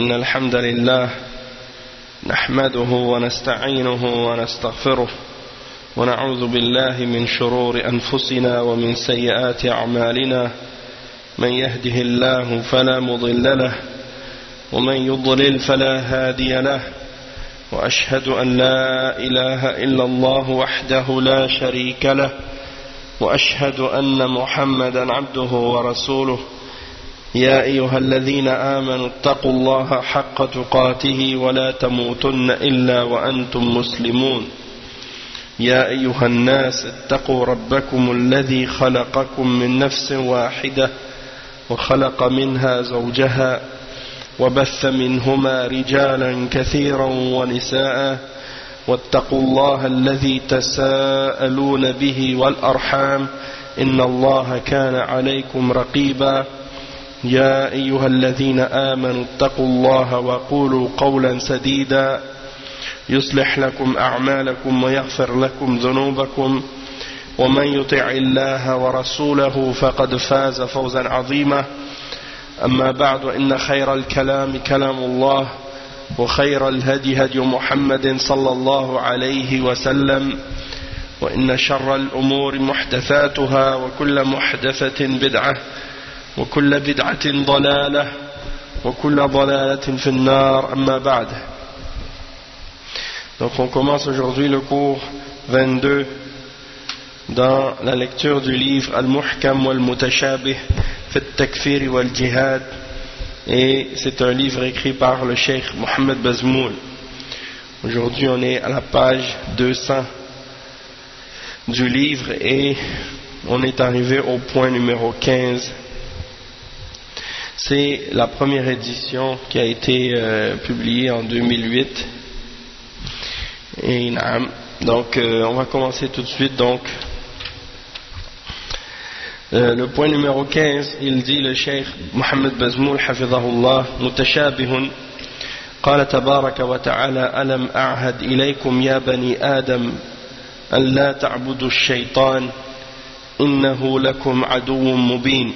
إن الحمد لله نحمده ونستعينه ونستغفره ونعوذ بالله من شرور أنفسنا ومن سيئات أعمالنا من يهده الله فلا مضل له ومن يضلل فلا هادي له وأشهد أن لا إله إلا الله وحده لا شريك له وأشهد أن محمدا عبده ورسوله يا أيها الذين آمنوا اتقوا الله حق تقاته ولا تموتن إلا وأنتم مسلمون يا أيها الناس اتقوا ربكم الذي خلقكم من نفس واحدة وخلق منها زوجها وبث منهما رجالا كثيرا ونساء واتقوا الله الذي تساءلون به والأرحام إن الله كان عليكم رقيبا يا أيها الذين آمنوا اتقوا الله وقولوا قولا سديدا يصلح لكم أعمالكم ويغفر لكم ذنوبكم ومن يطع الله ورسوله فقد فاز فوزا عظيما أما بعد إن خير الكلام كلام الله وخير الهدي هدي محمد صلى الله عليه وسلم وإن شر الأمور محدثاتها وكل محدثة بدعة وكل بدعة ضلالة وكل ضلالة في النار أما بعد. Donc on commence aujourd'hui le cours 22 dans la lecture du livre Al-Muhkam wal-Mutashabih fi at-Takfir wal-Jihad, et c'est un livre écrit par le Cheikh Mohammed Bazmoul. Aujourd'hui on est à la page 200 du livre et on est arrivé au point numéro 15. C'est la première édition qui a été publiée en 2008. Et donc on va commencer tout de suite. Donc le point numéro 15, il dit le Cheikh Mohammed Bazmoul hafidhahullah, mutashabihun قال تبارك وتعالى ألم أعهد إليكم يا بني آدم أن لا تعبدوا الشيطان إنه لكم عدو مبين.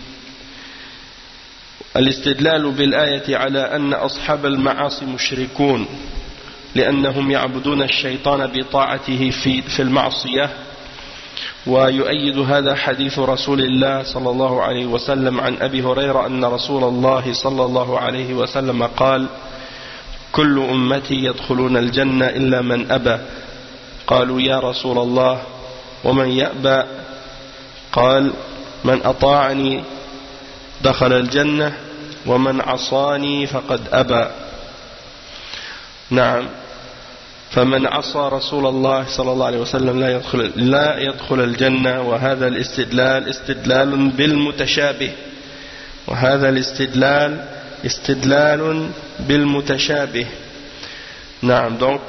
الاستدلال بالآية على أن أصحاب المعاصي مشركون لأنهم يعبدون الشيطان بطاعته في المعصية، ويؤيد هذا حديث رسول الله صلى الله عليه وسلم عن أبي هريرة أن رسول الله صلى الله عليه وسلم قال كل أمتي يدخلون الجنة إلا من أبى. قالوا يا رسول الله ومن يأبى؟ قال من أطاعني دخل الجنة ومن عصاني فقد أبى. نعم، فمن عصى رسول الله صلى الله عليه وسلم لا يدخل الجنة. وهذا الاستدلال استدلال بالمتشابه، وهذا الاستدلال استدلال بالمتشابه. نعم. Donc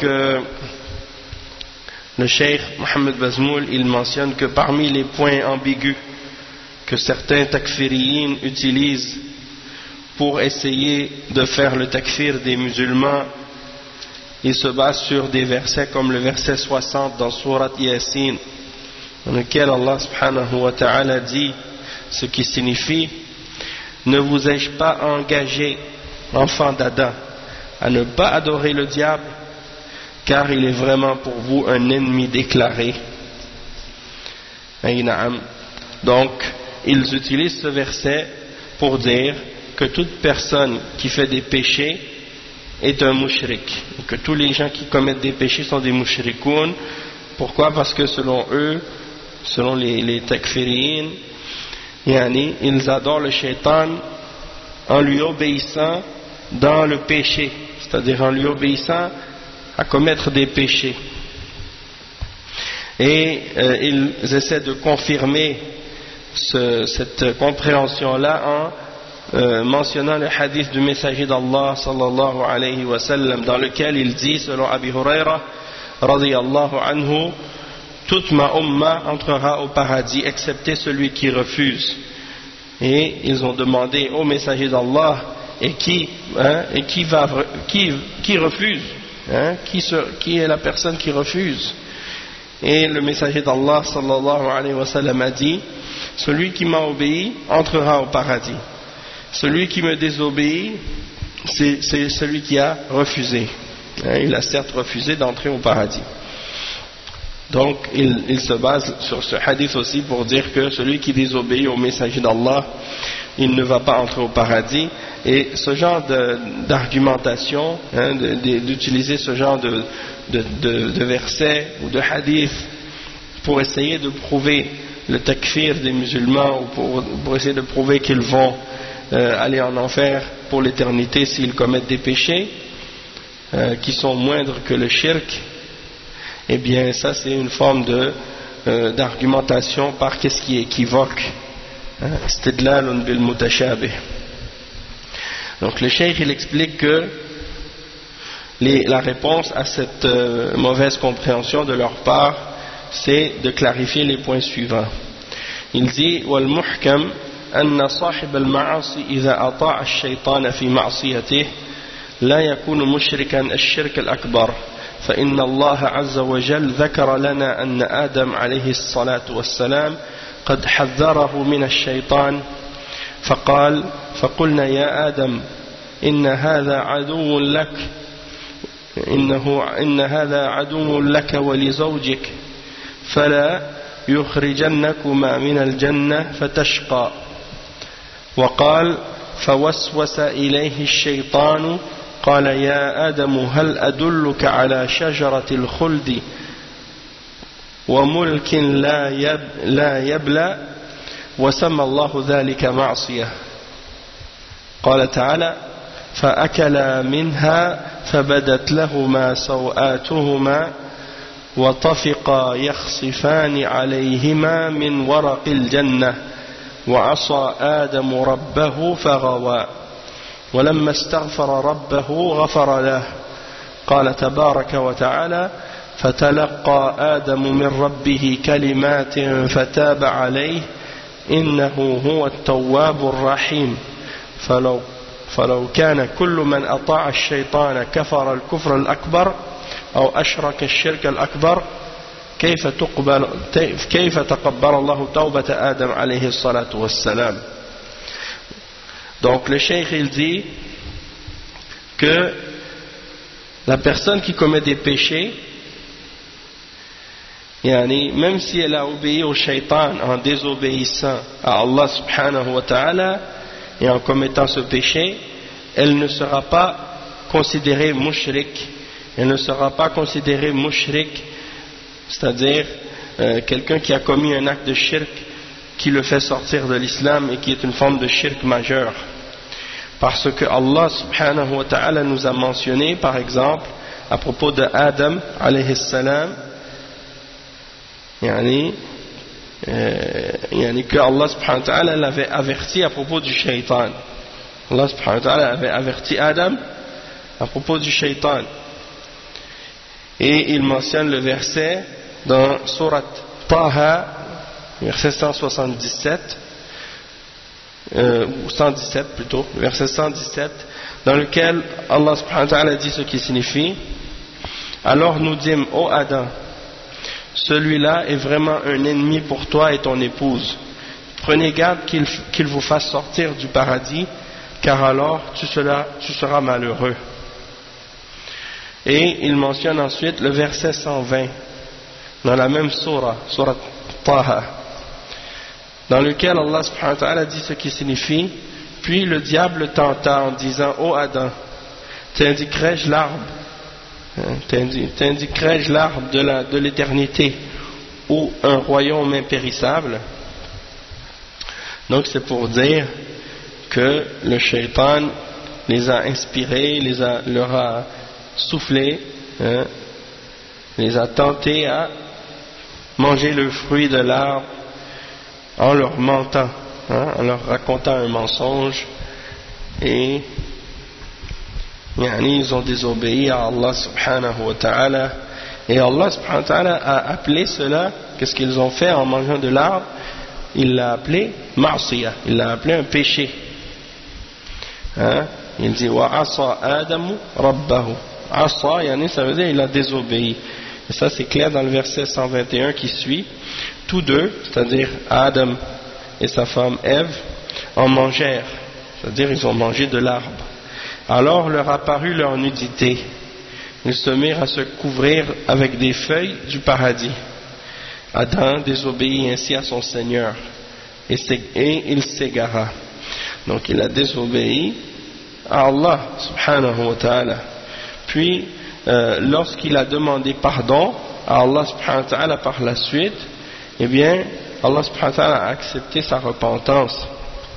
le Cheikh Mohammed Bazmoul, il mentionne que parmi les points ambigus que certains takfiriyin utilisent pour essayer de faire le takfir des musulmans, il se base sur des versets comme le verset 60 dans Surat Yasin, dans lequel Allah subhanahu wa ta'ala dit ce qui signifie: ne vous ai-je pas engagé, enfants d'Adam, à ne pas adorer le diable, car il est vraiment pour vous un ennemi déclaré. Donc ils utilisent ce verset pour dire que toute personne qui fait des péchés est un mushrik, que tous les gens qui commettent des péchés sont des mushrikoun. Pourquoi? Parce que selon eux, selon les takfiriyin, ils adorent le shaitan en lui obéissant dans le péché, c'est-à-dire en lui obéissant à commettre des péchés. Et ils essaient de confirmer cette compréhension-là en mentionnant le hadith du messager d'Allah sallallahu alayhi wa sallam, dans lequel il dit, selon Abi Huraira radiyallahu anhu, toute ma umma entrera au paradis excepté celui qui refuse. Et ils ont demandé au messager d'Allah, et qui refuse, qui est la personne qui refuse? Et le messager d'Allah sallallahu alayhi wa sallam a dit: celui qui m'a obéi entrera au paradis, celui qui me désobéit c'est celui qui a refusé. Il a certes refusé d'entrer au paradis. Donc il se base sur ce hadith aussi pour dire que celui qui désobéit au messager d'Allah, il ne va pas entrer au paradis. Et ce genre d'argumentation, d'utiliser ce genre de versets ou de hadith pour essayer de prouver le takfir des musulmans ou pour essayer de prouver qu'ils vont aller en enfer pour l'éternité s'ils commettent des péchés qui sont moindres que le shirk, eh bien ça c'est une forme d'argumentation par qu'est-ce qui est équivoque. Istidlalun bil mutashabih. Donc le cheikh il explique que la réponse à cette mauvaise compréhension de leur part, c'est de clarifier les points suivants. Il dit wal muhkam أن صاحب المعاصي إذا أطاع الشيطان في معصيته لا يكون مشركا الشرك الأكبر فإن الله عز وجل ذكر لنا أن آدم عليه الصلاة والسلام قد حذره من الشيطان فقال فقلنا يا آدم إن هذا عدو لك إن هذا عدو لك ولزوجك فلا يخرجنكما من الجنة فتشقى وقال فوسوس إليه الشيطان قال يا آدم هل أدلك على شجرة الخلد وملك لا يبلى وسمى الله ذلك معصية قال تعالى فأكلا منها فبدت لهما سوآتهما وطفقا يخصفان عليهما من ورق الجنة وعصى آدم ربه فغوى ولما استغفر ربه غفر له قال تبارك وتعالى فتلقى آدم من ربه كلمات فتاب عليه إنه هو التواب الرحيم فلو كان كل من أطاع الشيطان كفر الكفر الأكبر أو أشرك الشرك الأكبر كيف تقبل الله توبة آدم عليه الصلاة والسلام. Donc le cheikh il dit que la personne qui commet des péchés, même si elle a obéi au shaitan en désobéissant à Allah subhanahu wa ta'ala et en commettant ce péché, elle ne sera pas considérée mushrik. Elle ne sera pas considérée mushrik, c'est-à-dire quelqu'un qui a commis un acte de shirk qui le fait sortir de l'islam et qui est une forme de shirk majeur. Parce que Allah subhanahu wa ta'ala nous a mentionné, par exemple, à propos de Adam alayhi salam, que Allah subhanahu wa ta'ala l'avait averti à propos du shaitan. Allah subhanahu wa ta'ala avait averti Adam à propos du shaitan. Et il mentionne le verset dans Surat Taha, verset 177, ou 117 plutôt, verset 117, dans lequel Allah subhanahu wa ta'ala dit ce qui signifie: alors nous dîmes, ô Adam, celui-là est vraiment un ennemi pour toi et ton épouse. Prenez garde qu'il vous fasse sortir du paradis, car alors tu seras malheureux. Et il mentionne ensuite le verset 120 dans la même sourate Taha, dans lequel Allah subhanahu wa ta'ala dit ce qui signifie: puis le diable tenta en disant: ô Adam, t'indiquerai-je l'arbre de l'éternité ou un royaume impérissable? Donc c'est pour dire que le shaitan les a inspirés, leur a soufflé, les a tentés à manger le fruit de l'arbre en leur mentant, en leur racontant un mensonge, et ils ont désobéi à Allah subhanahu wa ta'ala, et Allah subhanahu wa ta'ala a appelé cela, qu'est-ce qu'ils ont fait en mangeant de l'arbre? Il l'a appelé ma'siyah, il l'a appelé un péché. Il dit wa asa Adamu rabbahu. Asa, ça veut dire il a désobéi. Et ça c'est clair dans le verset 121 qui suit. Tous deux, c'est-à-dire Adam et sa femme Ève, en mangèrent, c'est-à-dire ils ont mangé de l'arbre. Alors leur apparut leur nudité. Ils se mirent à se couvrir avec des feuilles du paradis. Adam désobéit ainsi à son Seigneur et il s'égara. Donc il a désobéi à Allah subhanahu wa ta'ala. Puis lorsqu'il a demandé pardon à Allah subhanahu wa ta'ala par la suite, eh bien Allah subhanahu wa ta'ala a accepté sa repentance.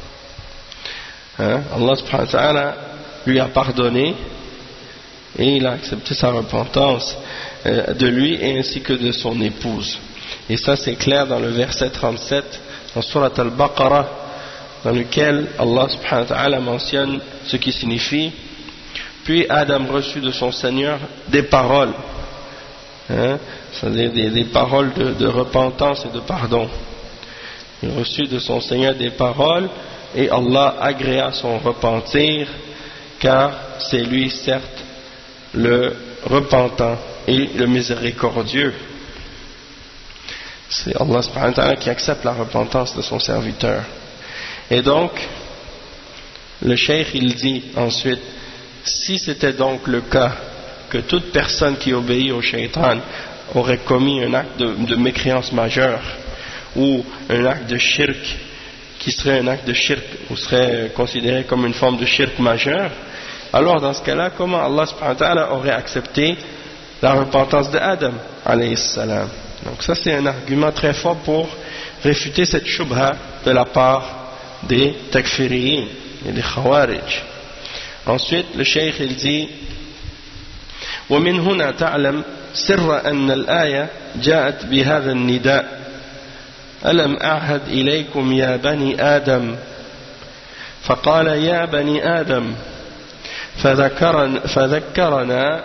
Allah subhanahu wa ta'ala lui a pardonné et il a accepté sa repentance de lui et ainsi que de son épouse. Et ça c'est clair dans le verset 37 dans Surat Al-Baqarah, dans lequel Allah subhanahu wa ta'ala mentionne ce qui signifie: puis Adam reçut de son Seigneur des paroles, c'est-à-dire des paroles de repentance et de pardon. Il reçut de son Seigneur des paroles et Allah agréa son repentir, car c'est lui certes le repentant et le miséricordieux. C'est Allah subhanahu wa ta'ala qui accepte la repentance de son serviteur. Et donc le cheikh il dit ensuite: si c'était donc le cas que toute personne qui obéit au shaitan aurait commis un acte de mécréance majeure ou un acte de shirk qui serait un acte de shirk ou serait considéré comme une forme de shirk majeur, alors dans ce cas-là, comment Allah subhanahu wa ta'ala aurait accepté la repentance de Adam alayhi salam? Donc ça c'est un argument très fort pour réfuter cette shubha de la part des takfiriyin et des khawarij. Ensuite le cheikh il dit: ومن هنا تعلم سر أن الآية جاءت بهذا النداء ألم أعهد إليكم يا بني آدم فقال يا بني آدم فذكرنا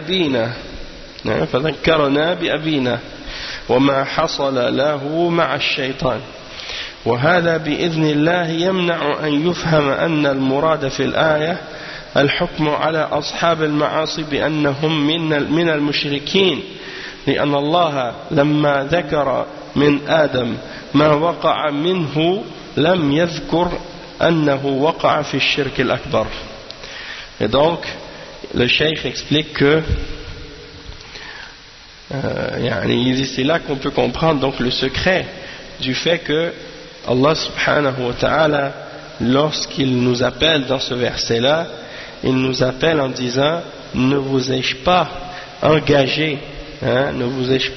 بأبينا وما حصل له مع الشيطان وهذا بإذن الله يمنع أن يفهم أن المراد في الآية الحكم على أصحاب المعاصي بأنهم من المشركين لأن الله لما ذكر من آدم ما وقع منه لم يذكر أنه وقع في الشرك الأكبر. Et donc le cheikh explique que c'est là qu'on peut comprendre donc le secret du fait que Allah subhanahu wa ta'ala, lorsqu'il nous appelle dans ce verset là, il nous appelle en disant: ne vous ai-je pas engagé, n'ai-je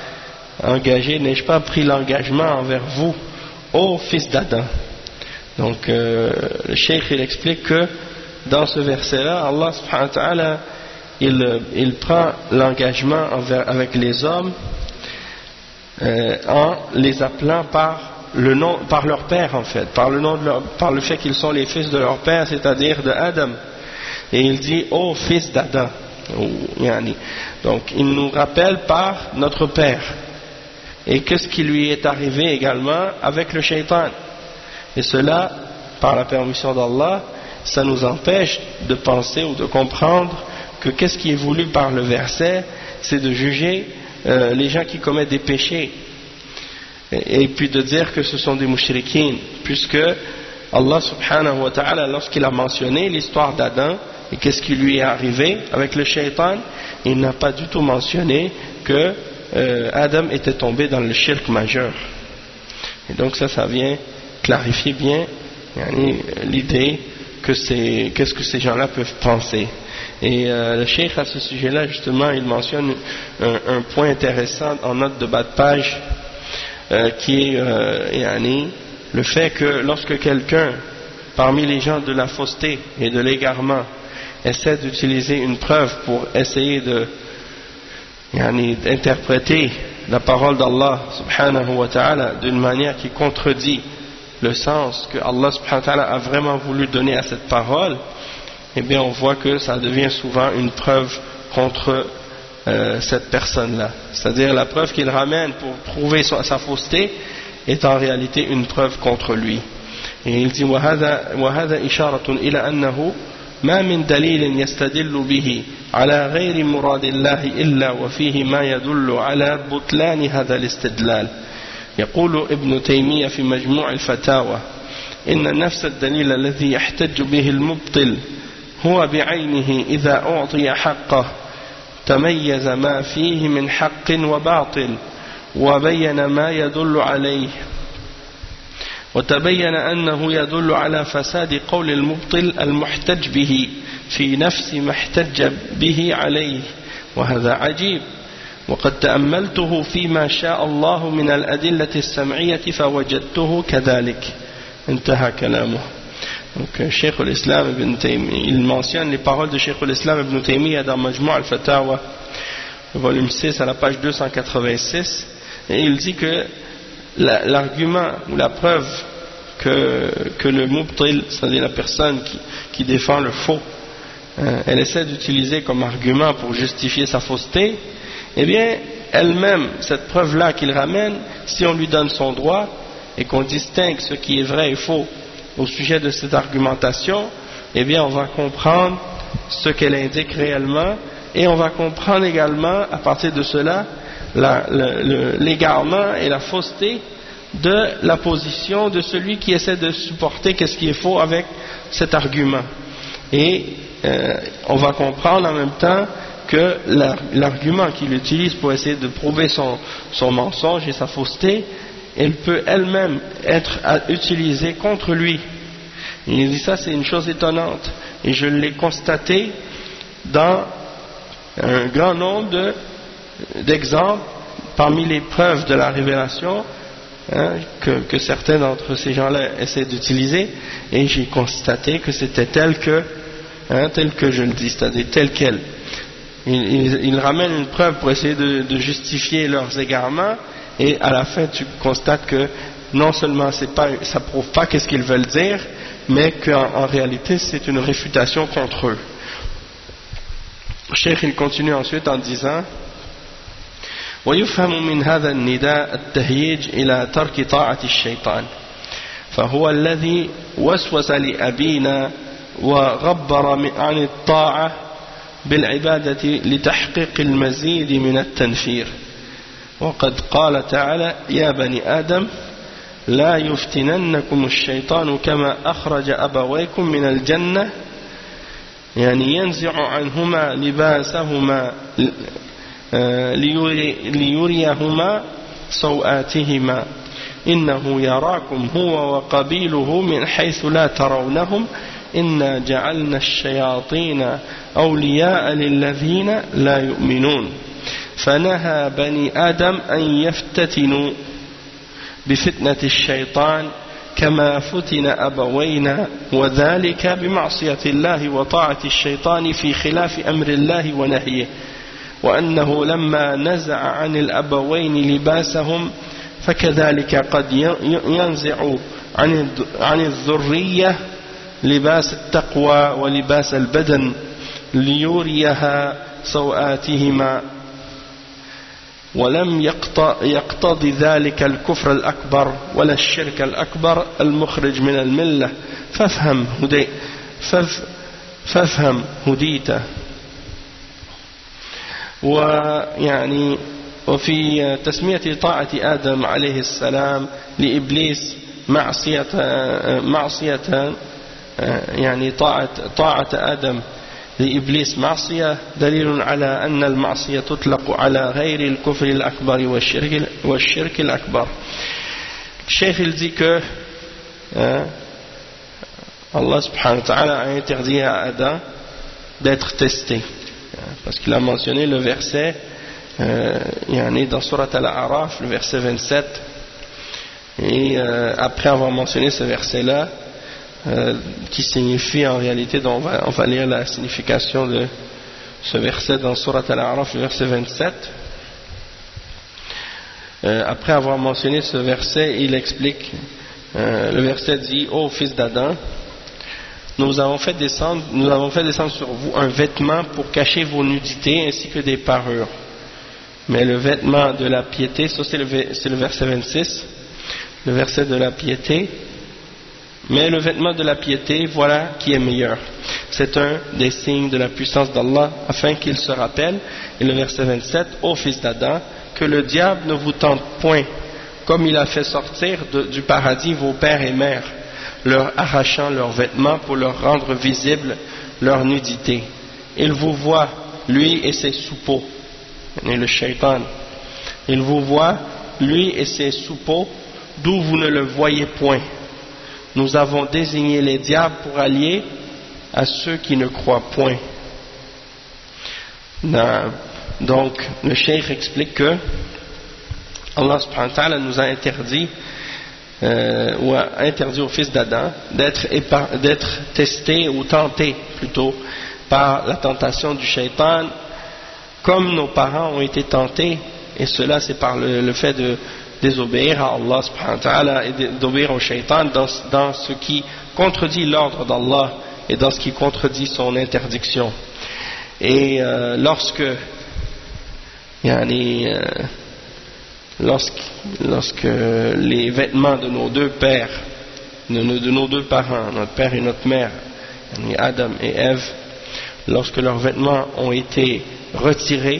pas pris l'engagement envers vous, ô fils d'Adam. Donc le cheikh il explique que dans ce verset là, Allah subhanahu wa ta'ala il prend l'engagement avec les hommes en les appelant par leur père, en fait, par le fait qu'ils sont les fils de leur père, c'est-à-dire de Adam. Et il dit: ô fils d'Adam. Donc il nous rappelle par notre père. Et qu'est-ce qui lui est arrivé également avec le shaitan. Et cela, par la permission d'Allah, ça nous empêche de penser ou de comprendre que qu'est-ce qui est voulu par le verset, c'est de juger les gens qui commettent des péchés et puis de dire que ce sont des mushrikins, puisque Allah subhanahu wa ta'ala, lorsqu'il a mentionné l'histoire d'Adam et qu'est-ce qui lui est arrivé avec le shaitan, il n'a pas du tout mentionné que Adam était tombé dans le shirk majeur. Et donc ça vient clarifier bien l'idée que qu'est-ce que ces gens-là peuvent penser. Et le cheikh à ce sujet-là justement il mentionne un point intéressant en note de bas de page qui est le fait que lorsque quelqu'un parmi les gens de la fausseté et de l'égarement essaie d'utiliser une preuve pour essayer d'interpréter la parole d'Allah subhanahu wa ta'ala d'une manière qui contredit le sens que Allah subhanahu wa ta'ala a vraiment voulu donner à cette parole, eh bien on voit que ça devient souvent une preuve contre cette personne-là. C'est-à-dire la preuve qu'il ramène pour prouver sa fausseté est en réalité une preuve contre lui. Et il dit: وهذا إشارة إلى أنه ما من دليل يستدل به على غير مراد الله إلا وفيه ما يدل على بطلان هذا الاستدلال. يقول ابن تيمية في مجموع الفتاوى: إن نفس الدليل الذي يحتج به المبطل هو بعينه إذا أعطي حقه تميز ما فيه من حق وباطل وبين ما يدل عليه وتبين أنه يدل على فساد قول المبطل المحتج به في نفس ما احتج به عليه وهذا عجيب وقد تأملته فيما شاء الله من الأدلة السمعية فوجدته كذلك. انتهى كلامه. Donc, Cheikh al-Islam ibn Taymiyyah, il mentionne les paroles de Cheikh al-Islam ibn Taymiyyah dans Majmu' al-Fatawa, volume 6 à la page 286, et il dit que l'argument ou la preuve que le mubtil, c'est-à-dire la personne qui défend le faux, elle essaie d'utiliser comme argument pour justifier sa fausseté, eh bien, elle-même, cette preuve-là qu'il ramène, si on lui donne son droit et qu'on distingue ce qui est vrai et faux au sujet de cette argumentation, eh bien on va comprendre ce qu'elle indique réellement et on va comprendre également à partir de cela l'égarement et la fausseté de la position de celui qui essaie de supporter qu'est-ce qui est faux avec cet argument. Et on va comprendre en même temps que l'argument qu'il utilise pour essayer de prouver son mensonge et sa fausseté, elle peut elle-même être utilisée contre lui. Il dit ça, c'est une chose étonnante et je l'ai constaté dans un grand nombre d'exemples parmi les preuves de la révélation que certains d'entre ces gens-là essaient d'utiliser, et j'ai constaté que c'était tel que je le dis, c'est-à-dire tel quel. Ils ramènent une preuve pour essayer de justifier leurs égarements, et à la fin tu constates que non seulement ça prouve pas qu'est-ce qu'ils veulent dire, mais qu'en réalité c'est une réfutation contre eux. Cheikh il continue ensuite en disant ويفهم من هذا النداء التهييج إلى ترك طاعة الشيطان فهو الذي وسوس لأبينا وغبر عن الطاعة بالعبادة لتحقيق المزيد من التنفير وقد قال تعالى يا بني آدم لا يفتننكم الشيطان كما أخرج أبويكم من الجنة يعني ينزع عنهما لباسهما ليريهما سوآتهما إنه يراكم هو وقبيله من حيث لا ترونهم إنا جعلنا الشياطين أولياء للذين لا يؤمنون فنهى بني آدم أن يفتتنوا بفتنة الشيطان كما فتن أبوينا وذلك بمعصية الله وطاعة الشيطان في خلاف أمر الله ونهيه وأنه لما نزع عن الأبوين لباسهم فكذلك قد ينزع عن الذرية لباس التقوى ولباس البدن ليريها سوآتهما ولم يقتضي ذلك الكفر الأكبر ولا الشرك الأكبر المخرج من الملة فافهم هديت. ويعني وفي تسمية طاعة آدم عليه السلام لإبليس معصية يعني طاعة آدم لإبليس معصية دليل على أن المعصية تطلق على غير الكفر الأكبر والشرك الأكبر. Cheikh il dit que Allah subhanahu wa ta'ala a interdit à Adam d'être testé, parce qu'il a mentionné le verset dans Surat Al-A'raf, le verset 27, et après avoir mentionné ce verset là qui signifie en réalité, on va lire la signification de ce verset dans Surat Al-A'raf, le verset 27. Après avoir mentionné ce verset, il explique, le verset dit: ô fils d'Adam, nous avons fait descendre sur vous un vêtement pour cacher vos nudités ainsi que des parures. Mais le vêtement de la piété, ça c'est le verset 26, le verset de la piété, mais le vêtement de la piété, voilà qui est meilleur. C'est un des signes de la puissance d'Allah, afin qu'il se rappelle. Et le verset 27, ô fils d'Adam, que le diable ne vous tente point, comme il a fait sortir du paradis vos pères et mères, leur arrachant leurs vêtements pour leur rendre visible leur nudité. Il vous voit, lui et ses suppôts, le shaitan. Il vous voit, lui et ses suppôts, d'où vous ne le voyez point. Nous avons désigné les diables pour alliés à ceux qui ne croient point. Donc, le cheikh explique que Allah subhanahu wa ta'ala nous a interdit, ou a interdit au fils d'Adam d'être testé ou tenté plutôt par la tentation du shaitan, comme nos parents ont été tentés, et cela c'est par le fait de désobéir à Allah subhanahu wa ta'ala et d'obéir au shaitan dans ce qui contredit l'ordre d'Allah et dans ce qui contredit son interdiction. Et lorsque les vêtements de nos deux pères, de nos deux parents, notre père et notre mère, Adam et Ève, lorsque leurs vêtements ont été retirés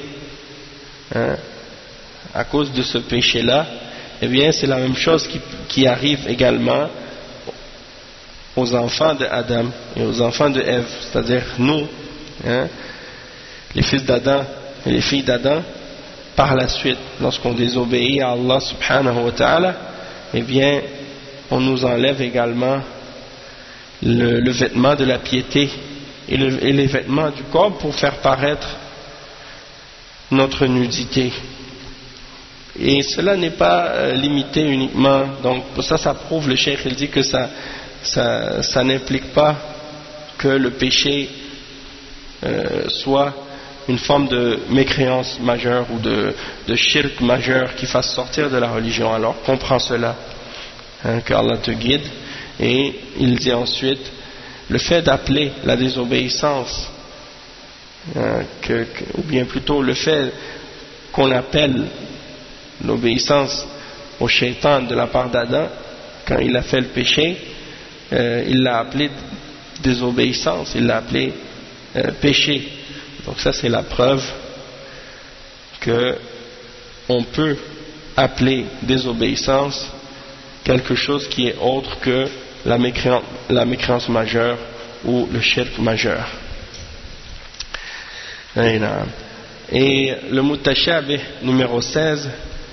à cause de ce péché-là, eh bien c'est la même chose qui arrive également aux enfants de Adam et aux enfants de Ève, c'est-à-dire nous, les fils d'Adam et les filles d'Adam. Par la suite, lorsqu'on désobéit à Allah subhanahu wa ta'ala, eh bien on nous enlève également le vêtement de la piété et les vêtements du corps pour faire paraître notre nudité. Et cela n'est pas limité uniquement, donc pour ça prouve, le cheikh il dit que ça n'implique pas que le péché soit une forme de mécréance majeure ou de shirk majeur qui fasse sortir de la religion. Alors comprends cela, qu'Allah te guide. Et il dit ensuite, le fait d'appeler la désobéissance, ou bien plutôt le fait qu'on appelle l'obéissance au shaitan de la part d'Adam, quand il a fait le péché, il l'a appelé désobéissance, il l'a appelé péché. Donc ça c'est la preuve que on peut appeler désobéissance quelque chose qui est autre que la mécréance majeure ou le shirk majeur. Et le mutashabih numéro 16,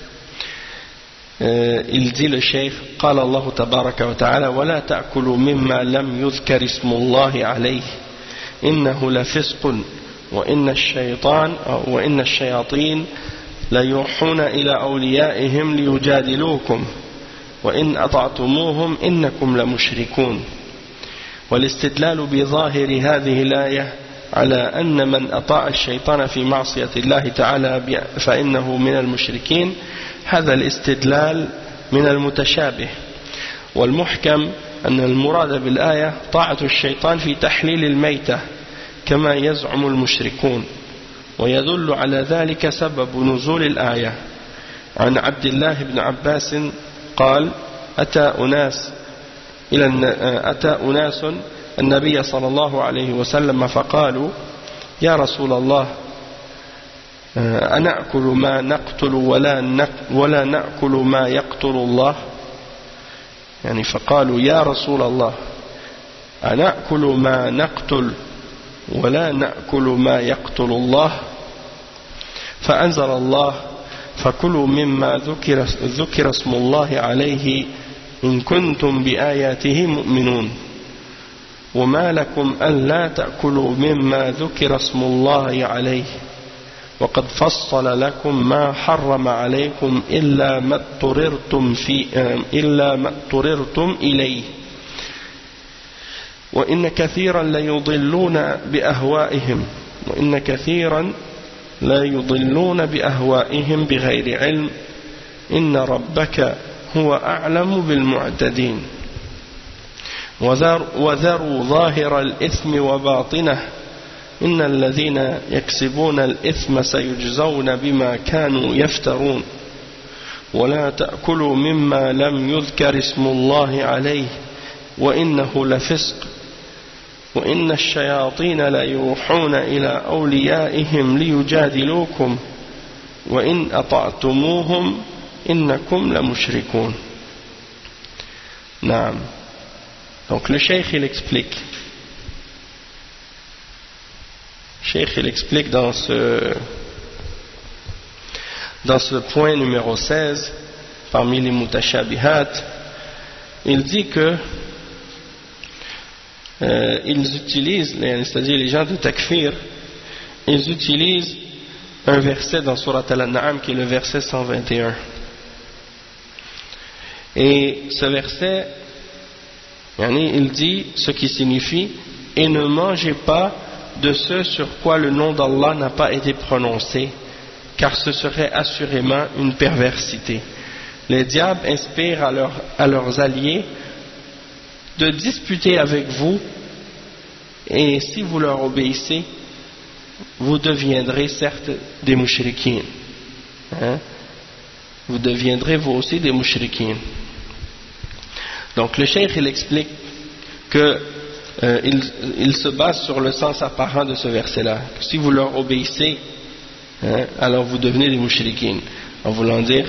il dit le cheikh, قال الله تبارك وتعالى ولا تأكلوا مما لم يذكر اسم الله عليه إنه لفسق وإن الشياطين ليوحون إلى أوليائهم ليجادلوكم وإن أطعتموهم إنكم لمشركون. والاستدلال بظاهر هذه الآية على أن من أطاع الشيطان في معصية الله تعالى فإنه من المشركين، هذا الاستدلال من المتشابه. والمحكم أن المراد بالآية طاعة الشيطان في تحليل الميتة كما يزعم المشركون، ويدل على ذلك سبب نزول الآية. عن عبد الله بن عباس قال أتى أناس النبي صلى الله عليه وسلم فقالوا يا رسول الله أنأكل ما نقتل ولا نأكل ما يقتل الله، يعني فقالوا يا رسول الله أنأكل ما نقتل ولا نأكل ما يقتل الله، فأنزل الله فكلوا مما ذكر اسم الله عليه إن كنتم بآياته مؤمنون، وما لكم ألا تأكلوا مما ذكر اسم الله عليه وقد فصل لكم ما حرم عليكم إلا ما اضطررتم إليه وإن كثيرا لا يضلون بأهوائهم بغير علم إن ربك هو أعلم بالمعتدين. وذروا ظاهر الإثم وباطنه إن الذين يكسبون الإثم سيجزون بما كانوا يفترون. ولا تأكلوا مما لم يذكر اسم الله عليه وإنه لفسق وإن الشياطين ليوحون إلى أوليائهم ليجادلوكم وإن أطعتموهم إنكم لمشركون. نعم. Donc le cheikh il explique cheikh il explique dans ce point numéro 16, parmi les mutashabihat, il dit que ils utilisent, c'est-à-dire les gens de takfir, ils utilisent un verset dans Surat Al-An'am qui est le verset 121. Et ce verset, il dit ce qui signifie « Et ne mangez pas de ce sur quoi le nom d'Allah n'a pas été prononcé, car ce serait assurément une perversité. Les diables inspirent à leurs alliés de disputer avec vous, et si vous leur obéissez, vous deviendrez certes des mushrikines. Vous deviendrez vous aussi des mushrikines. » Donc le cheikh il explique que il se base sur le sens apparent de ce verset-là. Si vous leur obéissez, alors vous devenez des mushrikines. En voulant dire,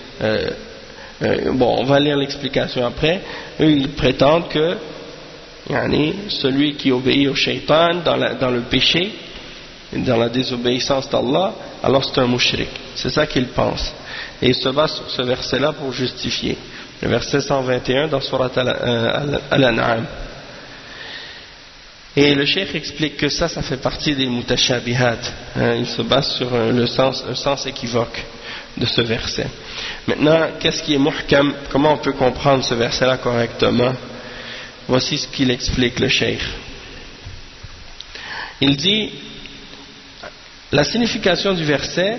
bon, on va lire l'explication après. Eux, ils prétendent que celui qui obéit au shaitan dans le péché, dans la désobéissance d'Allah, alors c'est un mushrik. C'est ça qu'ils pensent. Et ils se basent sur ce verset-là pour justifier. Le verset 121 dans Surat Al-An'am. Et le cheikh explique que ça fait partie des mutashabihat. Il se base sur un sens équivoque de ce verset. Maintenant, qu'est-ce qui est muhkam? Comment on peut comprendre ce verset-là correctement? Voici ce qu'il explique, le cheikh. Il dit, la signification du verset,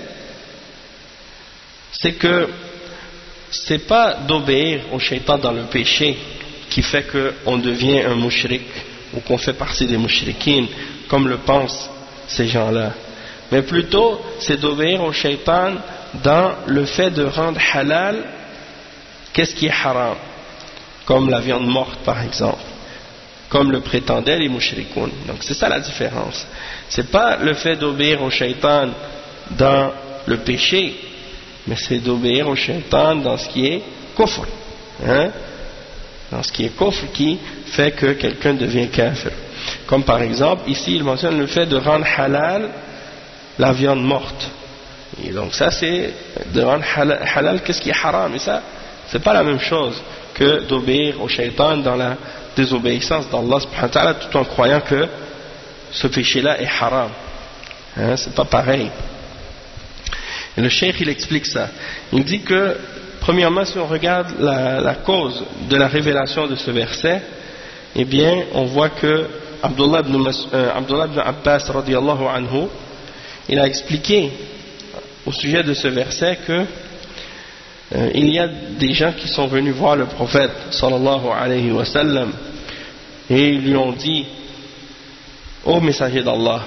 c'est que c'est pas d'obéir au shaitan dans le péché qui fait qu'on devient un mushrik ou qu'on fait partie des mushrikines, comme le pensent ces gens-là. Mais plutôt, c'est d'obéir au shaitan dans le fait de rendre halal qu'est-ce qui est haram, comme la viande morte par exemple, comme le prétendaient les mushrikoun. Donc c'est ça la différence. C'est pas le fait d'obéir au shaitan dans le péché, mais c'est d'obéir au shaitan dans ce qui est kufr, dans ce qui est kufr qui fait que quelqu'un devient kafir. Comme par exemple, ici il mentionne le fait de rendre halal la viande morte. Et donc ça c'est de rendre halal qu'est-ce qui est haram. Et ça, c'est pas la même chose que d'obéir au shaitan dans la désobéissance d'Allah subhanahu wa ta'ala, tout en croyant que ce péché-là est haram. C'est pas pareil. Et le cheikh il explique ça. Il dit que premièrement, si on regarde la cause de la révélation de ce verset, eh bien on voit que Abdullah ibn Abbas radiyallahu anhu, il a expliqué au sujet de ce verset que il y a des gens qui sont venus voir le prophète sallallahu alayhi wa sallam et ils lui ont dit: ô messager d'Allah,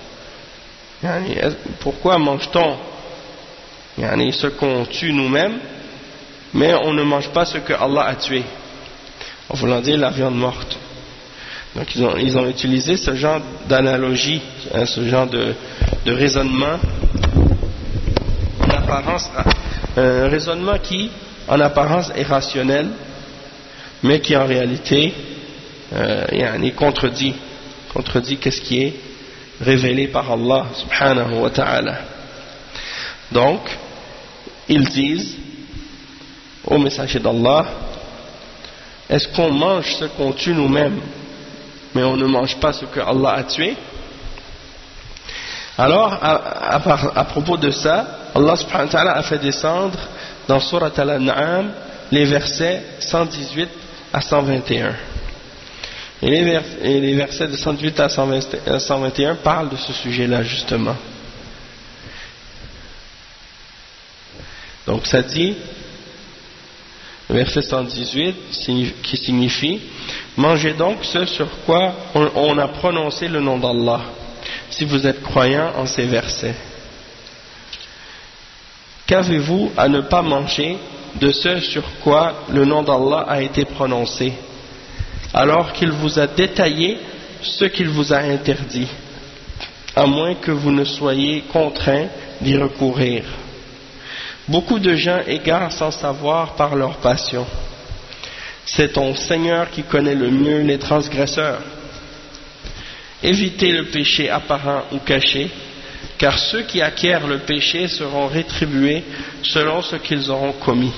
pourquoi mange-t-on ce qu'on tue nous-mêmes, mais on ne mange pas ce que Allah a tué, en voulant dire la viande morte. Donc ils ont utilisé ce genre d'analogie, ce genre de raisonnement en apparence, un raisonnement qui en apparence est rationnel, mais qui en réalité contredit qu'est-ce qui est révélé par Allah subhanahu wa ta'ala. Donc ils disent au messager d'Allah: est-ce qu'on mange ce qu'on tue nous-mêmes, mais on ne mange pas ce que Allah a tué? Alors à propos de ça, Allah subhanahu wa ta'ala a fait descendre dans Surat Al-An'am les versets 118 à 121. Et les versets de 118 à 121 parlent de ce sujet-là justement. Donc ça dit, verset 118 qui signifie: mangez donc ce sur quoi on a prononcé le nom d'Allah, si vous êtes croyants en ces versets. Qu'avez-vous à ne pas manger de ce sur quoi le nom d'Allah a été prononcé, alors qu'il vous a détaillé ce qu'il vous a interdit, à moins que vous ne soyez contraints d'y recourir? Beaucoup de gens égarent sans savoir par leur passion. C'est ton Seigneur qui connaît le mieux les transgresseurs. évitez le péché apparent ou caché, car ceux qui acquièrent le péché seront rétribués selon ce qu'ils auront commis.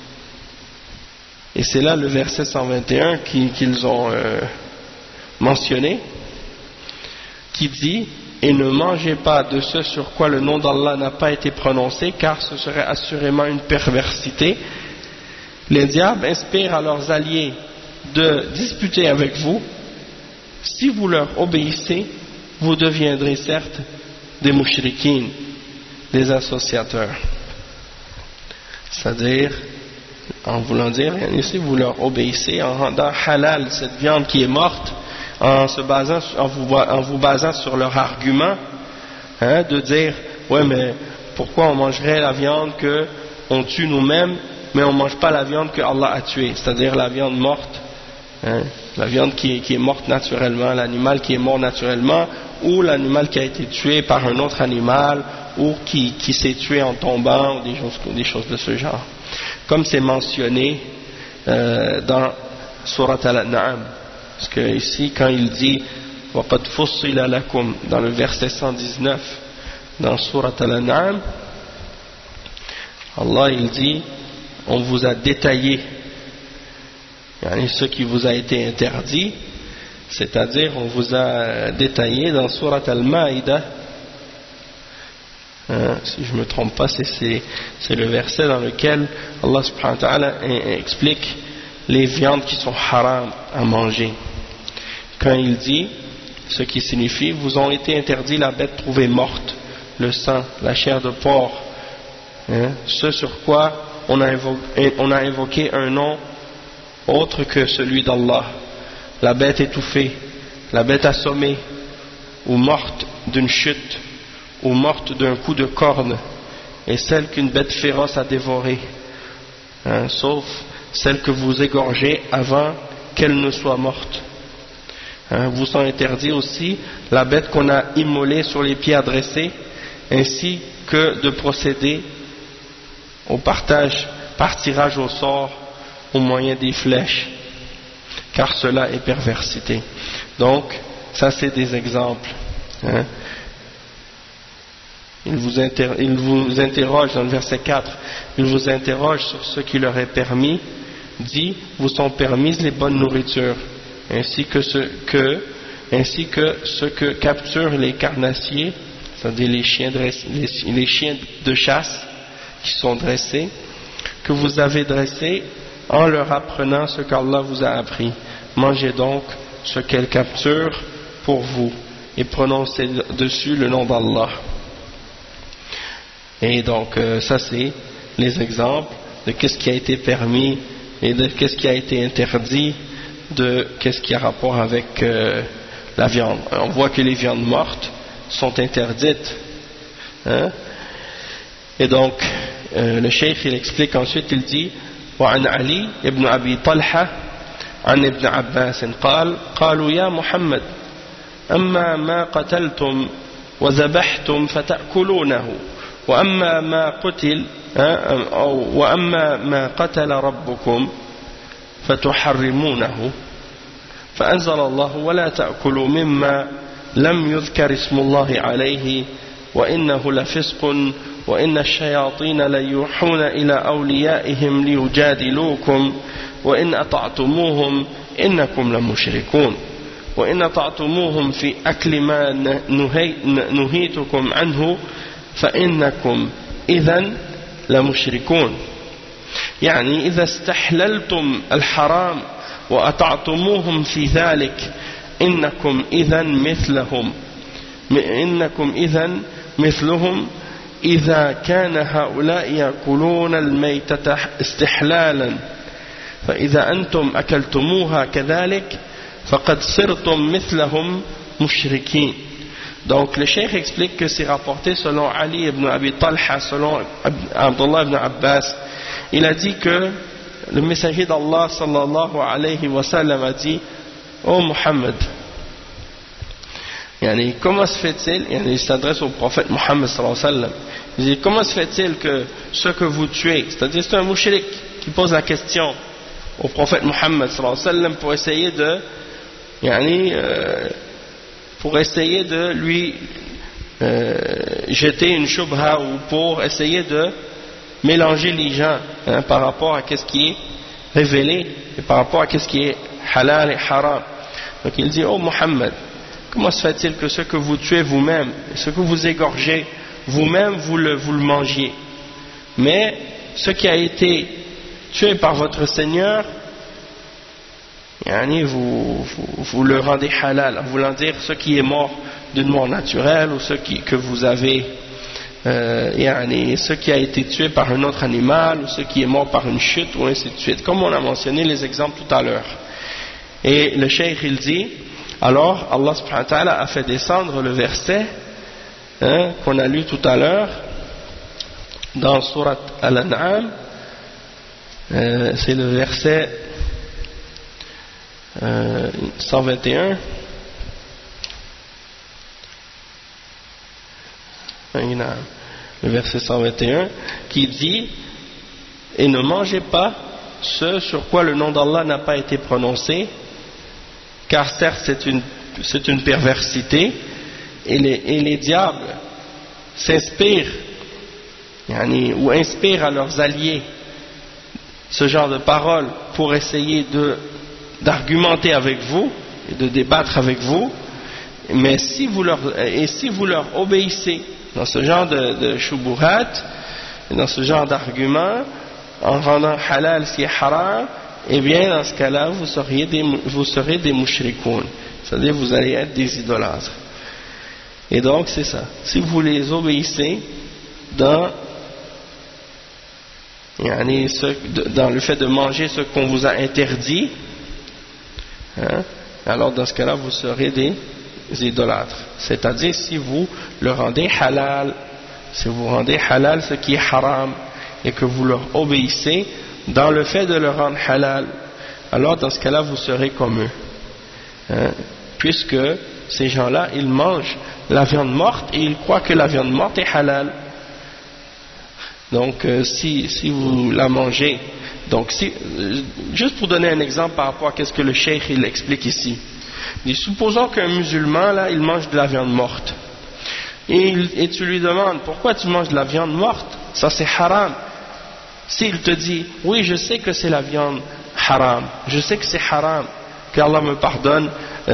Et c'est là le verset 121 qu'ils ont mentionné, qui dit « Et ne mangez pas de ce sur quoi le nom d'Allah n'a pas été prononcé, car ce serait assurément une perversité. Les diables inspirent à leurs alliés de disputer avec vous. Si vous leur obéissez, vous deviendrez certes des mushrikines, des associateurs. » C'est-à-dire, en voulant dire, si vous leur obéissez, en rendant halal cette viande qui est morte, en vous basant sur leur argument, de dire, ouais, mais pourquoi on mangerait la viande qu'on tue nous-mêmes, mais on ne mange pas la viande que Allah a tuée, c'est-à-dire la viande morte, la viande qui est morte naturellement, l'animal qui est mort naturellement, ou l'animal qui a été tué par un autre animal, ou qui s'est tué en tombant, ou des choses de ce genre. Comme c'est mentionné dans Surat Al-An'am. Parce que ici, quand il dit وَقَدْ فُصِّلَ لَكُمْ dans le verset 119 dans Surat Al-An'am, Allah il dit on vous a détaillé ce qui vous a été interdit, c'est-à-dire on vous a détaillé dans Surat Al-Ma'idah, si je ne me trompe pas, c'est le verset dans lequel Allah subhanahu wa ta'ala explique les viandes qui sont haram à manger. Quand il dit, ce qui signifie, vous ont été interdit la bête trouvée morte, le sang, la chair de porc, ce sur quoi on a invoqué un nom autre que celui d'Allah, la bête étouffée, la bête assommée, ou morte d'une chute, ou morte d'un coup de corne, et celle qu'une bête féroce a dévorée, sauf celle que vous égorgez avant qu'elle ne soit morte. Vous sont interdits aussi la bête qu'on a immolée sur les pieds adressés, ainsi que de procéder au par tirage au sort au moyen des flèches, car cela est perversité. Donc, ça c'est des exemples. Il vous interroge dans le verset 4, il vous interroge sur ce qui leur est permis, dit, vous sont permises les bonnes nourritures, ainsi que ce que capturent les carnassiers, c'est-à-dire les chiens de chasse qui sont dressés, que vous avez dressés en leur apprenant ce qu'Allah vous a appris. Mangez donc ce qu'elles capturent pour vous et prononcez dessus le nom d'Allah. Et donc ça c'est les exemples de qu'est-ce qui a été permis et de qu'est-ce qui a été interdit, de qu'est-ce qui a rapport avec la viande. On voit que les viandes mortes sont interdites, et donc le cheikh il explique ensuite, il dit وعن علي ابن أبي طلحة عن ابن عباس قال قالوا يا محمد أما ما قتلتم وذبحتم فتأكلونه وأما ما قتل ربكم فتحرمونه فأنزل الله ولا تأكلوا مما لم يذكر اسم الله عليه وإنه لفسق وإن الشياطين ليوحون إلى أوليائهم ليجادلوكم وإن أطعتموهم إنكم لمشركون وإن أطعتموهم في أكل ما نهيتكم عنه فإنكم إذن لمشركون. يعني إذا استحللتم الحرام وأطعتموهم في ذلك إنكم إذن مثلهم إذا كان هؤلاء يأكلون الميتة استحلالا فإذا أنتم أكلتموها كذلك فقد صرتم مثلهم مشركين. Donc le cheikh explique que c'est rapporté selon Ali ibn Abi Talha, selon Abdullah ibn Abbas. Il a dit que le messager d'Allah sallallahu alayhi wa sallam a dit: ô Muhammad, comment se fait-il, il s'adresse au prophète Muhammad sallallahu alayhi wa sallam, il dit: comment se fait-il que ce que vous tuez, c'est-à-dire c'est un mouchrik qui pose la question au prophète Muhammad sallallahu alayhi wa sallam pour essayer de pour essayer de lui jeter une shubha ou pour essayer de mélanger les gens par rapport à ce qui est révélé et par rapport à ce qui est halal et haram. Donc il dit: oh Muhammad, comment se fait-il que ce que vous tuez vous-même, ce que vous égorgez vous-même, vous le mangiez, mais ce qui a été tué par votre Seigneur, vous le rendez halal, en voulant dire ce qui est mort d'une mort naturelle ou ce que vous avez, ce qui a été tué par un autre animal ou ce qui est mort par une chute ou ainsi de suite, comme on a mentionné les exemples tout à l'heure. Et le cheikh il dit, alors Allah subhanahu wa ta'ala a fait descendre le verset qu'on a lu tout à l'heure dans Surat Al-An'am, c'est le verset 121. Le verset 121 qui dit: et ne mangez pas ce sur quoi le nom d'Allah n'a pas été prononcé, car certes c'est une perversité, et les diables s'inspirent ou inspirent à leurs alliés ce genre de paroles pour essayer d'argumenter avec vous et de débattre avec vous. Mais si vous leur obéissez dans ce genre de shubuhat, dans ce genre d'arguments, en rendant halal ce qui est haram, eh bien dans ce cas-là vous serez des mushrikoun, c'est-à-dire vous allez être des idolâtres. Et donc c'est ça, si vous les obéissez dans le fait de manger ce qu'on vous a interdit, alors dans ce cas-là vous serez des idolâtres. C'est-à-dire si vous le rendez halal, si vous rendez halal ce qui est haram et que vous leur obéissez dans le fait de le rendre halal, alors dans ce cas-là vous serez comme eux, puisque ces gens-là ils mangent la viande morte et ils croient que la viande morte est halal. Donc si vous la mangez, donc juste pour donner un exemple par rapport à ce que le cheikh il explique ici, il dit, supposons qu'un musulman là il mange de la viande morte et tu lui demandes pourquoi tu manges de la viande morte, ça c'est haram. S'il te dit oui je sais que c'est la viande haram, je sais que c'est haram, qu'Allah me pardonne,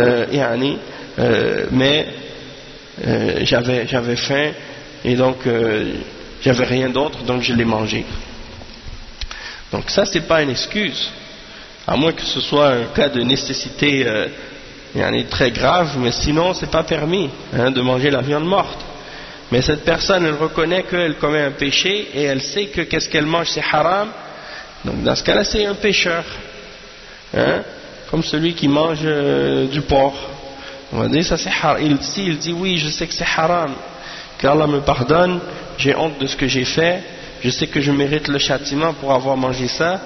mais j'avais faim et donc j'avais rien d'autre donc je l'ai mangé. Donc ça c'est pas une excuse, à moins que ce soit un cas de nécessité très grave, mais sinon c'est pas permis de manger la viande morte. Mais cette personne elle reconnaît qu'elle commet un péché et elle sait que qu'est-ce qu'elle mange c'est haram, donc dans ce cas-là c'est un pécheur, comme celui qui mange du porc. On va dire ça c'est haram. Il dit oui je sais que c'est haram, qu'Allah me pardonne, j'ai honte de ce que j'ai fait, je sais que je mérite le châtiment pour avoir mangé ça,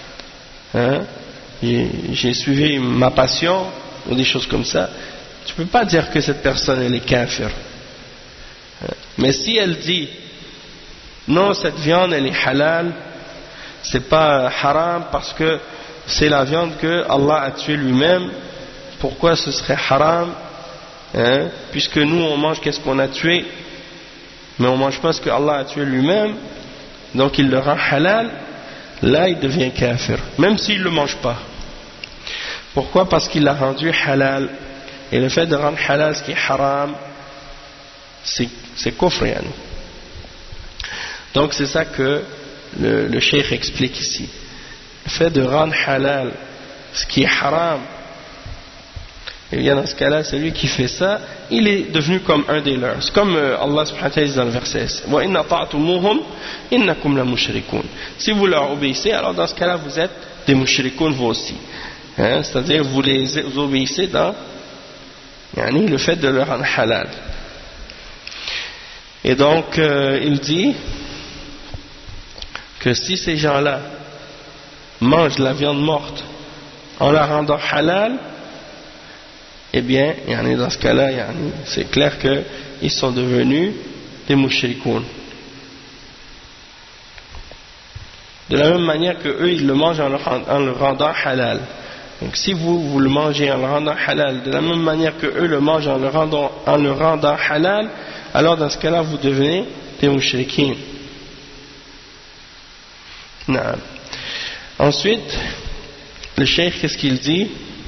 j'ai suivi ma passion ou des choses comme ça. Tu peux pas dire que cette personne elle est kafir. Mais si elle dit non cette viande elle est halal, c'est pas haram parce que c'est la viande que Allah a tuée lui-même, pourquoi ce serait haram, puisque nous on mange qu'est-ce qu'on a tué mais on mange pas ce que Allah a tué lui-même, donc il le rend halal, là il devient kafir même s'il ne le mange pas. Pourquoi? Parce qu'il l'a rendu halal, et le fait de rendre halal ce qui est haram c'est kufr. Donc c'est ça que le cheikh explique ici, le fait de rendre halal ce qui est haram, et bien dans ce cas-là celui qui fait ça il est devenu comme un des leurs. C'est comme Allah subhanahu wa ta'ala dit dans le verset wa inna ta'tumuhum innakum la mushrikun, si vous leur obéissez alors dans ce cas-là vous êtes des mushrikun vous aussi, c'est-à-dire vous les obéissez dans le fait de leur rendre halal. Et donc il dit que si ces gens-là mangent la viande morte en la rendant halal, eh bien dans ce cas-là c'est clair qu'ils sont devenus des mushrikoun. De la même manière que eux ils le mangent en le rendant halal, Donc si vous le mangez en le rendant halal, de la même manière que eux le mangent en le rendant halal, alors dans ce cas-là vous devenez des mushrikines. Ensuite, le cheikh, qu'est-ce qu'il dit?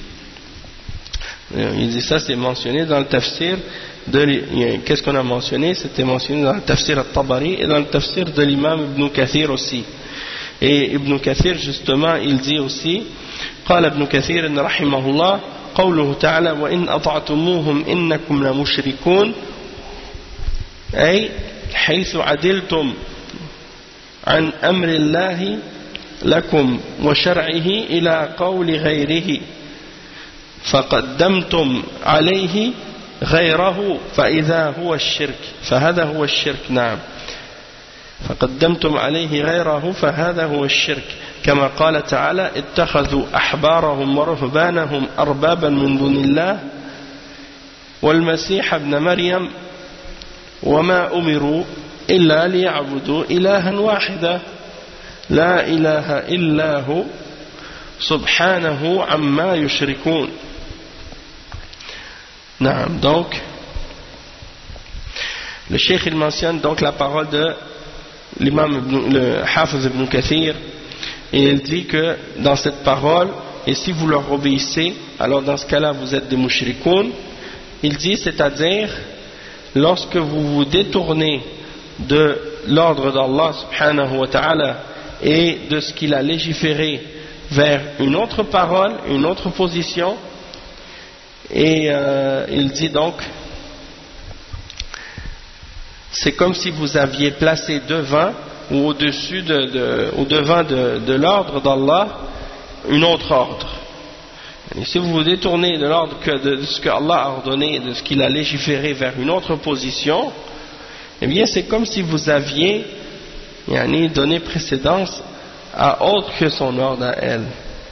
Il dit ça, c'est mentionné dans le tafsir qu'est-ce qu'on a mentionné? C'était mentionné dans le tafsir al-Tabari et dans le tafsir de l'imam Ibn Kathir aussi. Et Ibn Kathir, justement, il dit aussi, قال ابن كثير رحمه الله قوله تعالى وإن أطعتموهم إنكم لمشركون أي حيث عدلتم عن أمر الله لكم وشرعه إلى قول غيره فقدمتم عليه غيره فإذا هو الشرك فهذا هو الشرك. نعم، فقدمتم عليه غيره فهذا هو الشرك، كما قال تعالى اتخذوا أحبارهم ورهبانهم أربابا من دون الله والمسيح ابن مريم وما أمروا إلا ليعبدوا إلها واحدا لا إله إلا هو سبحانه عما يشركون. نعم. Donc le cheikh il mentionne donc la parole de l'imam le Hafiz ibn Kathir, et il dit que dans cette parole, et si vous leur obéissez, alors dans ce cas-là vous êtes des mushrikoun. Il dit, c'est-à-dire lorsque vous vous détournez de l'ordre d'Allah subhanahu wa ta'ala et de ce qu'il a légiféré vers une autre parole, une autre position, et il dit donc c'est comme si vous aviez placé devant ou au-dessus au devant de l'ordre d'Allah un autre ordre. Et si vous vous détournez de l'ordre de ce que Allah a ordonné, de ce qu'il a légiféré vers une autre position, eh bien c'est comme si vous aviez donné précédence à autre que son ordre à elle.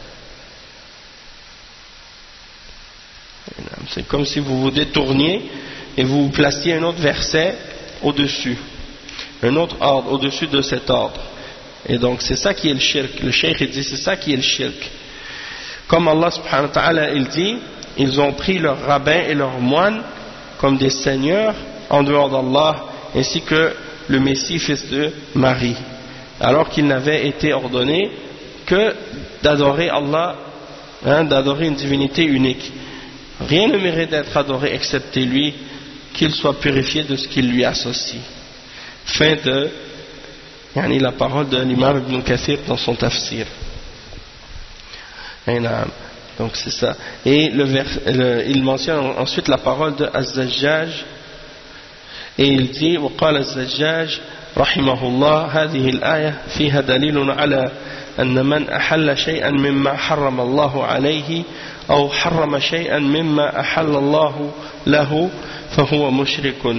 C'est comme si vous vous détourniez et vous placiez un autre verset au-dessus, un autre ordre au-dessus de cet ordre. Et donc c'est ça qui est le shirk. Le cheikh dit c'est ça qui est le shirk. Comme Allah subhanahu wa ta'ala il dit, ils ont pris leurs rabbins et leurs moines comme des seigneurs en dehors d'Allah, ainsi que le Messie fils de Marie, alors qu'il n'avait été ordonné que d'adorer Allah, d'adorer une divinité unique. Rien ne mérite d'être adoré excepté lui, qu'il soit purifié de ce qu'il lui associe. Fin de la parole de l'imam Ibn Kathir dans son tafsir. Donc c'est ça. Et il mentionne ensuite la parole de Az-Zajjaj, et il dit وقال الزجاج رحمه الله هذه الآية فيها دليل على أن من أحل شيئا مما حرم الله عليه أو حرم شيئا مما أحل الله له فهو مشرك.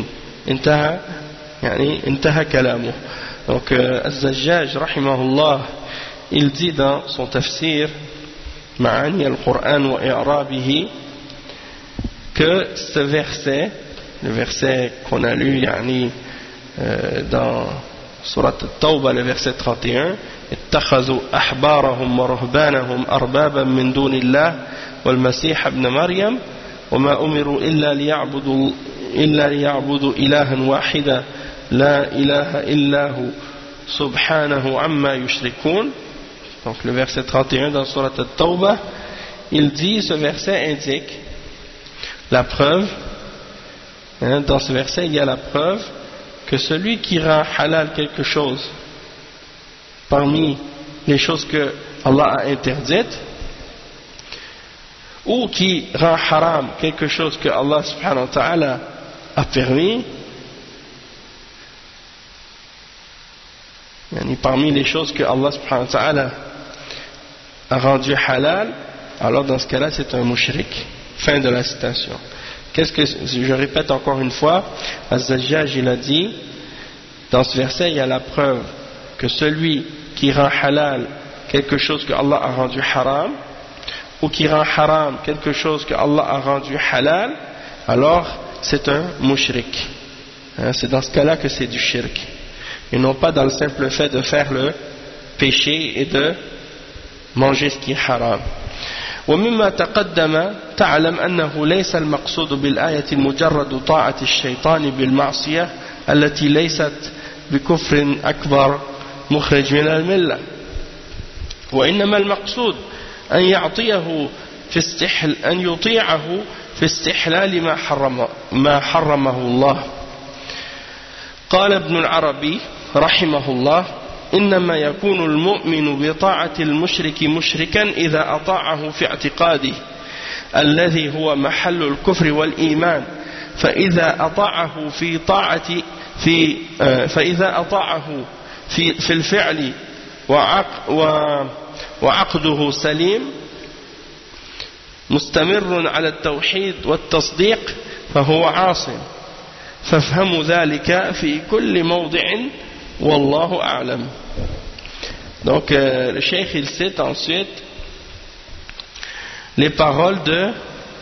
انتهى كلامه. Donc Az-Zajjaj rahimahullah, il dit dans son tafsir Ma'ani al-Qur'an wa i'rabihi que ce verset, le verset qu'on a lu dans Surat al-Tawbah, le verset 31, اتخذوا أحبارهم ورهبانهم أربابا من دون الله والمسيح ابن مريم وما أمروا إلا ليعبدوا إلها واحدا لا إله إلا هو سبحانه عما يشركون. Donc le verset 31 dans Surat al-Tawbah, il dit, ce verset indique la preuve, dans ce verset il y a la preuve que celui qui rend halal quelque chose parmi les choses que Allah a interdites, ou qui rend haram quelque chose que Allah subhanahu wa ta'ala a permis, parmi les choses que Allah subhanahu wa ta'ala a rendu halal, alors dans ce cas-là c'est un mushrik. Fin de la citation. Je répète encore une fois, Az-Zajjaj il a dit, dans ce verset il y a la preuve que celui qui rend halal quelque chose que Allah a rendu haram, ou qui rend haram quelque chose que Allah a rendu halal, alors c'est un mushrik. C'est dans ce cas-là que c'est du shirk, et non pas dans le simple fait de faire le péché et de manger ce qui est haram. ومما تقدم تعلم أنه ليس المقصود بالآية مجرد طاعة الشيطان بالمعصية التي ليست بكفر أكبر مخرج من الملة، وإنما المقصود أن يعطيه أن يطيعه في استحلال ما حرمه الله. قال ابن العربي رحمه الله: إنما يكون المؤمن بطاعة المشرك مشركا إذا أطاعه في اعتقاده الذي هو محل الكفر والإيمان، فإذا أطاعه في الفعل وعقده سليم مستمر على التوحيد والتصديق فهو عاصم، فافهموا ذلك في كل موضع والله أعلم. Donc le cheikh il cite ensuite les paroles de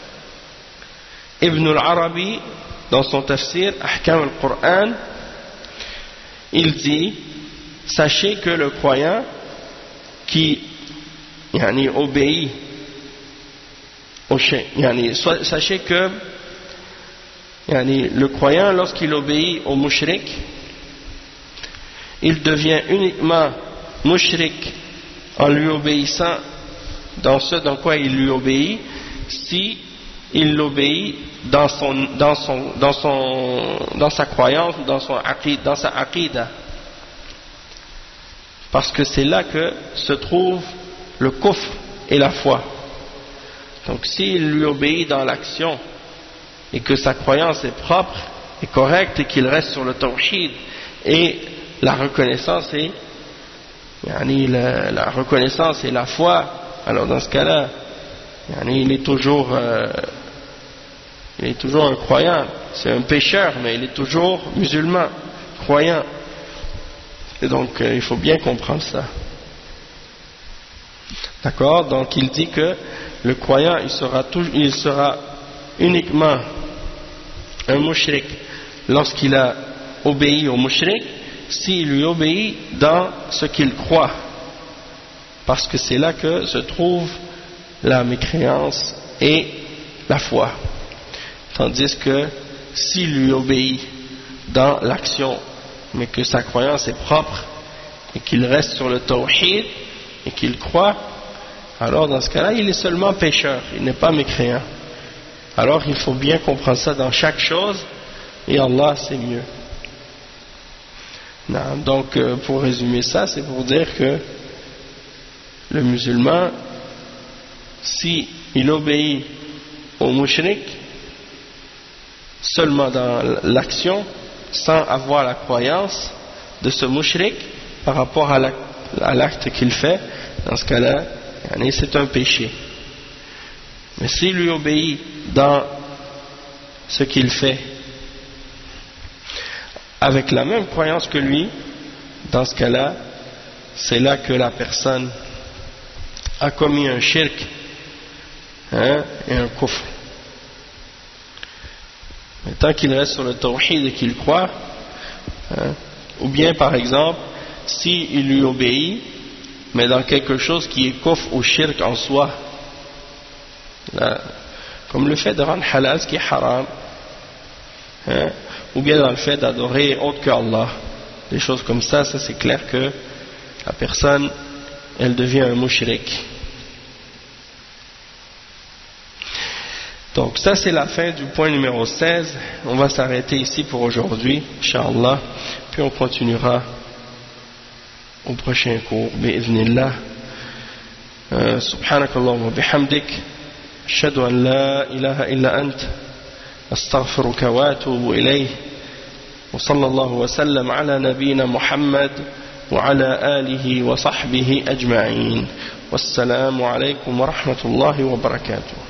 Ibn al-Arabi dans son tafsir Ahkam al-Qur'an. Il dit: sachez que le croyant qui obéit sachez que le croyant, lorsqu'il obéit au mushrik, il devient uniquement mushrik en lui obéissant dans ce dans quoi il lui obéit, si il l'obéit dans sa croyance, dans sa aqida, parce que c'est là que se trouve le kufr et la foi. Donc s'il lui obéit dans l'action et que sa croyance est propre et correcte et qu'il reste sur le tawhid et la reconnaissance et la reconnaissance et la foi, alors dans ce cas-là, il est toujours un croyant. C'est un pécheur, mais il est toujours musulman, croyant. Et donc il faut bien comprendre ça. D'accord? Donc il dit que le croyant il sera uniquement un mushrik lorsqu'il a obéi au mushrik, s'il lui obéit dans ce qu'il croit, parce que c'est là que se trouve la mécréance et la foi. Tandis que s'il lui obéit dans l'action, mais que sa croyance est propre et qu'il reste sur le tawhid et qu'il croit, alors dans ce cas-là il est seulement pécheur, il n'est pas mécréant. Alors il faut bien comprendre ça dans chaque chose, et Allah c'est mieux. Non, donc pour résumer ça, c'est pour dire que le musulman, si il obéit au mushrik seulement dans l'action, sans avoir la croyance de ce mushrik par rapport à l'acte qu'il fait, dans ce cas-là, c'est un péché. Mais s'il lui obéit dans ce qu'il fait avec la même croyance que lui, dans ce cas-là, c'est là que la personne a commis un shirk et un kufr. Mais tant qu'il reste sur le tawhid et qu'il croit, ou bien par exemple, s'il lui obéit, mais dans quelque chose qui est kufr ou shirk en soi, comme le fait de rendre halal ce qui est haram, ou bien dans le fait d'adorer autre que Allah, des choses comme ça, ça c'est clair que la personne elle devient un mushrik. Donc ça c'est la fin du point numéro 16. On va s'arrêter ici pour aujourd'hui, Inch'Allah, puis on continuera au prochain cours, bi'idhnillah. Subhanakallahumma wa bihamdik, ashhadu an la ilaha illa ant, astaghfiruka wa atubu ilayh, wa sallallahu wa sallam ala nabiyyina Muhammad wa ala alihi wa sahbihi ajma'in. Wassalamu alaykum wa rahmatullahi wa barakatuh.